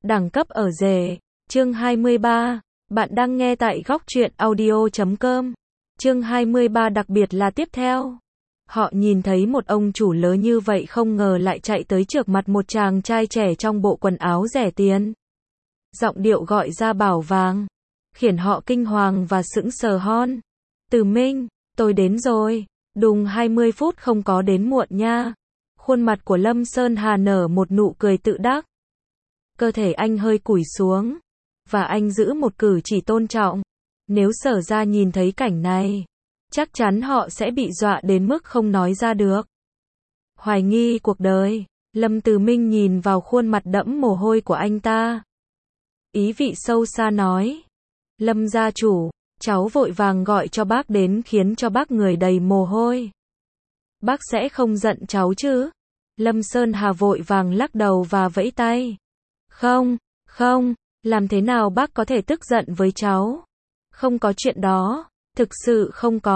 Đẳng cấp ở rể. Chương 23. Bạn đang nghe tại góc truyện audio.com. Chương 23 đặc biệt là tiếp theo. Họ nhìn thấy một ông chủ lớn như vậy không ngờ lại chạy tới trước mặt một chàng trai trẻ trong bộ quần áo rẻ tiền. Giọng điệu gọi ra bảo vàng, khiến họ kinh hoàng và sững sờ hon. Từ Minh, tôi đến rồi. Đùng 20 phút không có đến muộn nha. Khuôn mặt của Lâm Sơn Hà nở một nụ cười tự đắc. Cơ thể anh hơi cúi xuống, và anh giữ một cử chỉ tôn trọng. Nếu Sở ra nhìn thấy cảnh này, chắc chắn họ sẽ bị dọa đến mức không nói ra được. Hoài nghi cuộc đời, Lâm Từ Minh nhìn vào khuôn mặt đẫm mồ hôi của anh ta. Ý vị sâu xa nói. Lâm gia chủ, cháu vội vàng gọi cho bác đến khiến cho bác người đầy mồ hôi. Bác sẽ không giận cháu chứ? Lâm Sơn Hà vội vàng lắc đầu và vẫy tay. Không, làm thế nào bác có thể tức giận với cháu? Không có chuyện đó, thực sự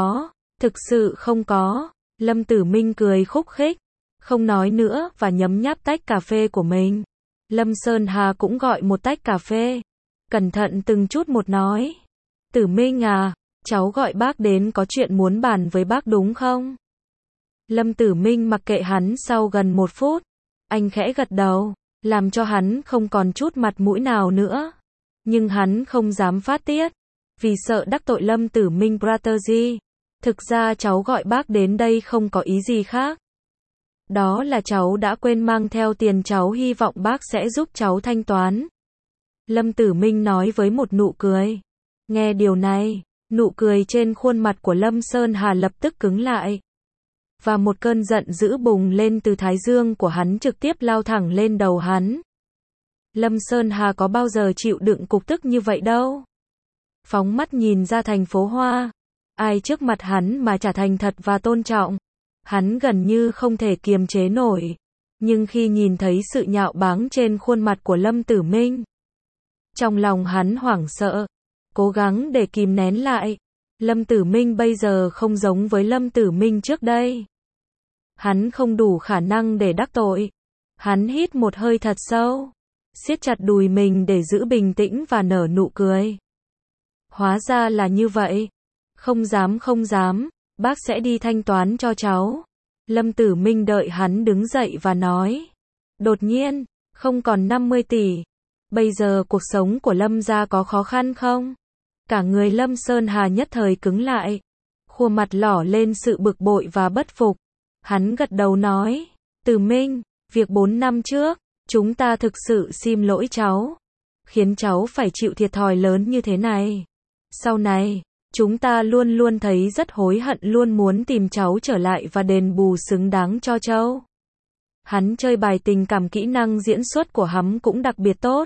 không có. Lâm Tử Minh cười khúc khích, không nói nữa và nhấm nháp tách cà phê của mình. Lâm Sơn Hà cũng gọi một tách cà phê, cẩn thận từng chút một nói. Tử Minh à, cháu gọi bác đến có chuyện muốn bàn với bác đúng không? Lâm Tử Minh mặc kệ hắn sau gần 1 phút, anh khẽ gật đầu, làm cho hắn không còn chút mặt mũi nào nữa. Nhưng hắn không dám phát tiết, vì sợ đắc tội Lâm Tử Minh Brotherji. Thực ra cháu gọi bác đến đây không có ý gì khác. Đó là cháu đã quên mang theo tiền, cháu hy vọng bác sẽ giúp cháu thanh toán. Lâm Tử Minh nói với một nụ cười. Nghe điều này, nụ cười trên khuôn mặt của Lâm Sơn Hà lập tức cứng lại. Và một cơn giận dữ bùng lên từ thái dương của hắn trực tiếp lao thẳng lên đầu hắn. Lâm Sơn Hà có bao giờ chịu đựng cục tức như vậy đâu. Phóng mắt nhìn ra thành phố Hoa, ai trước mặt hắn mà chả thành thật và tôn trọng. Hắn gần như không thể kiềm chế nổi. Nhưng khi nhìn thấy sự nhạo báng trên khuôn mặt của Lâm Tử Minh, trong lòng hắn hoảng sợ, cố gắng để kìm nén lại. Lâm Tử Minh bây giờ không giống với Lâm Tử Minh trước đây. Hắn không đủ khả năng để đắc tội. Hắn hít một hơi thật sâu, siết chặt đùi mình để giữ bình tĩnh và nở nụ cười. Hóa ra là như vậy. Không dám, bác sẽ đi thanh toán cho cháu. Lâm Tử Minh đợi hắn đứng dậy và nói. Đột nhiên, không còn 50 tỷ. Bây giờ cuộc sống của Lâm gia có khó khăn không? Cả người Lâm Sơn Hà nhất thời cứng lại. Khuôn mặt lỏ lên sự bực bội và bất phục. Hắn gật đầu nói. Tử Minh, việc 4 năm trước, chúng ta thực sự xin lỗi cháu. Khiến cháu phải chịu thiệt thòi lớn như thế này. Sau này, chúng ta luôn luôn thấy rất hối hận, luôn muốn tìm cháu trở lại và đền bù xứng đáng cho cháu. Hắn chơi bài tình cảm, kỹ năng diễn xuất của hắn cũng đặc biệt tốt.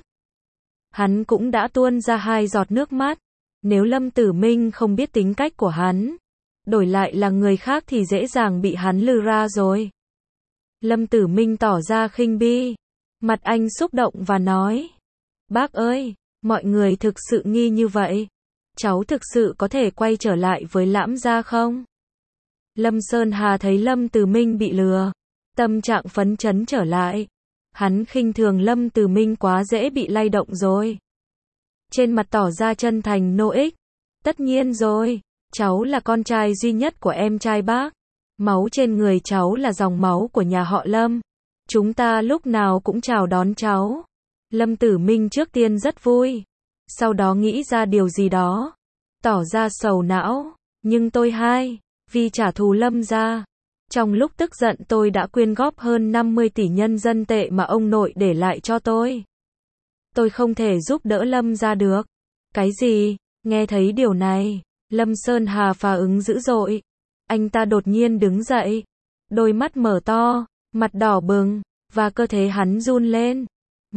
Hắn cũng đã tuôn ra 2 giọt nước mắt. Nếu Lâm Tử Minh không biết tính cách của hắn, đổi lại là người khác thì dễ dàng bị hắn lừa ra rồi. Lâm Tử Minh tỏ ra khinh bi. Mặt anh xúc động và nói. Bác ơi, mọi người thực sự nghi như vậy. Cháu thực sự có thể quay trở lại với Lãm gia không? Lâm Sơn Hà thấy Lâm Tử Minh bị lừa, tâm trạng phấn chấn trở lại. Hắn khinh thường Lâm Tử Minh quá dễ bị lay động rồi. Trên mặt tỏ ra chân thành no ích. Tất nhiên rồi, cháu là con trai duy nhất của em trai bác. Máu trên người cháu là dòng máu của nhà họ Lâm. Chúng ta lúc nào cũng chào đón cháu. Lâm Tử Minh trước tiên rất vui. Sau đó nghĩ ra điều gì đó, tỏ ra sầu não. Nhưng tôi vì trả thù Lâm gia. Trong lúc tức giận tôi đã quyên góp hơn 50 tỷ nhân dân tệ mà ông nội để lại cho tôi. Tôi không thể giúp đỡ Lâm gia được. Cái gì? Nghe thấy điều này, Lâm Sơn Hà phản ứng dữ dội. Anh ta đột nhiên đứng dậy, đôi mắt mở to, mặt đỏ bừng, và cơ thể hắn run lên.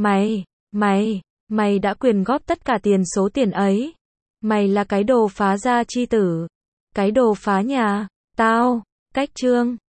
Mày đã quyên góp tất cả số tiền ấy. Mày là cái đồ phá gia chi tử. Cái đồ phá nhà. Tao. Cách chương.